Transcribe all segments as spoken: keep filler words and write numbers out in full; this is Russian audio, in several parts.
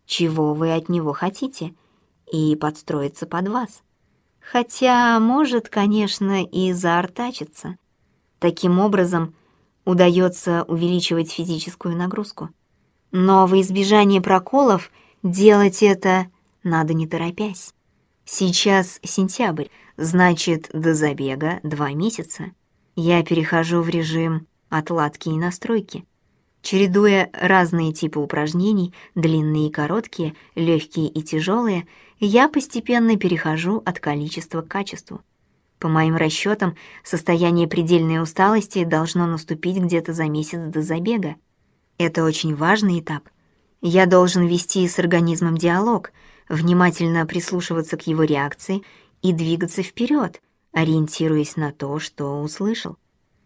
чего вы от него хотите, и подстроиться под вас. Хотя может, конечно, и заортачиться. Таким образом, удается увеличивать физическую нагрузку. Но во избежание проколов делать это надо не торопясь. Сейчас сентябрь, значит, до забега два месяца. Я перехожу в режим отладки и настройки, чередуя разные типы упражнений, длинные и короткие, легкие и тяжелые, я постепенно перехожу от количества к качеству. По моим расчетам, состояние предельной усталости должно наступить где-то за месяц до забега. Это очень важный этап. Я должен вести с организмом диалог, внимательно прислушиваться к его реакции и двигаться вперед, ориентируясь на то, что услышал.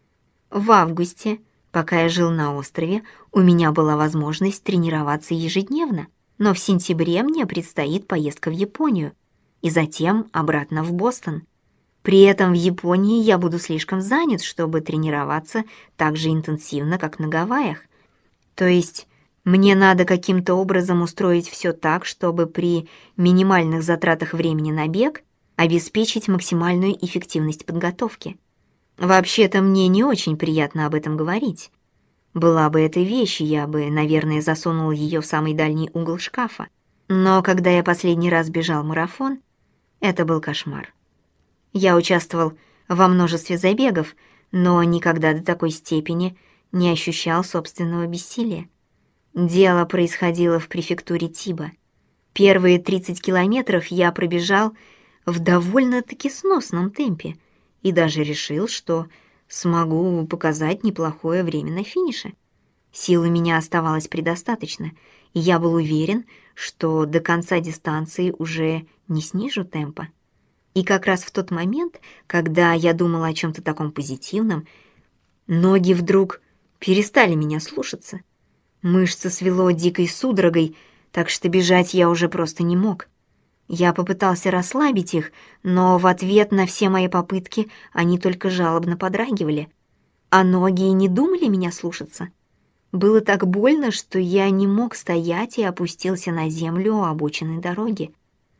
В августе, пока я жил на острове, у меня была возможность тренироваться ежедневно, но в сентябре мне предстоит поездка в Японию и затем обратно в Бостон. При этом в Японии я буду слишком занят, чтобы тренироваться так же интенсивно, как на Гавайях. То есть мне надо каким-то образом устроить все так, чтобы при минимальных затратах времени на бег обеспечить максимальную эффективность подготовки. Вообще-то мне не очень приятно об этом говорить. Была бы эта вещь, я бы, наверное, засунул ее в самый дальний угол шкафа. Но когда я последний раз бежал марафон, это был кошмар. Я участвовал во множестве забегов, но никогда до такой степени не ощущал собственного бессилия. Дело происходило в префектуре Тиба. Первые тридцать километров я пробежал в довольно-таки сносном темпе и даже решил, что смогу показать неплохое время на финише. Сил у меня оставалось предостаточно, и я был уверен, что до конца дистанции уже не снижу темпа. И как раз в тот момент, когда я думал о чем-то таком позитивном, ноги вдруг перестали меня слушаться. Мышцы свело дикой судорогой, так что бежать я уже просто не мог. Я попытался расслабить их, но в ответ на все мои попытки они только жалобно подрагивали, а ноги и не думали меня слушаться. Было так больно, что я не мог стоять и опустился на землю у обочины дороги.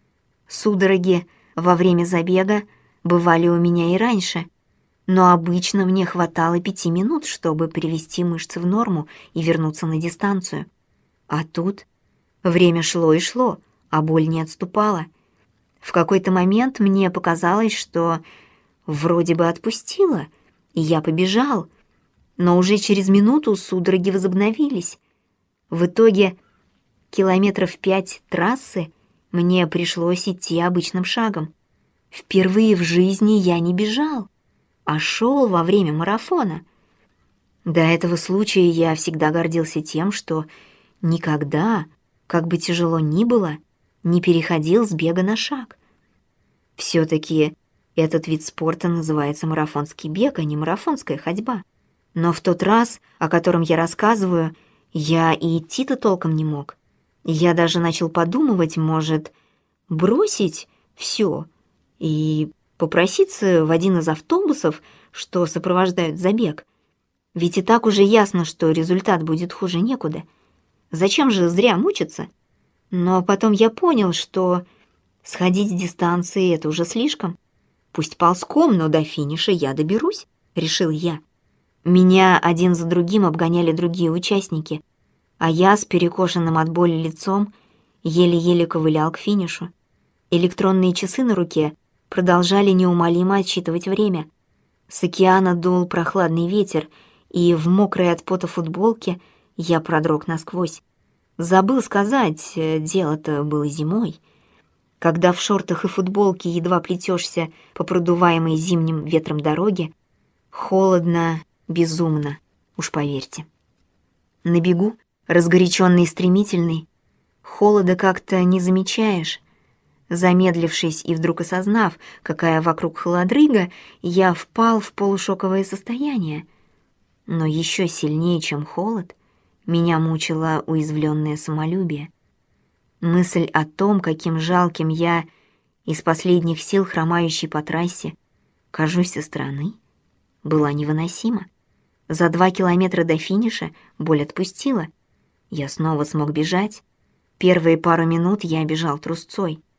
Судороги во время забега бывали у меня и раньше, но обычно мне хватало пяти минут, чтобы привести мышцы в норму и вернуться на дистанцию. А тут время шло и шло, а боль не отступала. В какой-то момент мне показалось, что вроде бы отпустила, и я побежал, но уже через минуту судороги возобновились. В итоге километров пять трассы мне пришлось идти обычным шагом. Впервые в жизни я не бежал, а шел во время марафона. До этого случая я всегда гордился тем, что никогда, как бы тяжело ни было, не переходил с бега на шаг. Все-таки этот вид спорта называется марафонский бег, а не марафонская ходьба. Но в тот раз, о котором я рассказываю, я и идти-то толком не мог. Я даже начал подумывать, может, бросить все и попроситься в один из автобусов, что сопровождают забег. Ведь и так уже ясно, что результат будет хуже некуда. Зачем же зря мучиться? Но потом я понял, что сходить с дистанции — это уже слишком. Пусть ползком, но до финиша я доберусь, решил я. Меня один за другим обгоняли другие участники, а я с перекошенным от боли лицом еле-еле ковылял к финишу. Электронные часы на руке продолжали неумолимо отсчитывать время. С океана дул прохладный ветер, и в мокрой от пота футболке я продрог насквозь. Забыл сказать, дело-то было зимой. Когда в шортах и футболке едва плетешься по продуваемой зимним ветром дороге, холодно, безумно, уж поверьте. На бегу, разгоряченный и стремительный, холода как-то не замечаешь. Замедлившись и вдруг осознав, какая вокруг холодрыга, я впал в полушоковое состояние. Но еще сильнее, чем холод, меня мучило уязвленное самолюбие. Мысль о том, каким жалким я, из последних сил хромающий по трассе, кажусь со стороны, была невыносима. За два километра до финиша боль отпустила. Я снова смог бежать. Первые пару минут я бежал трусцой.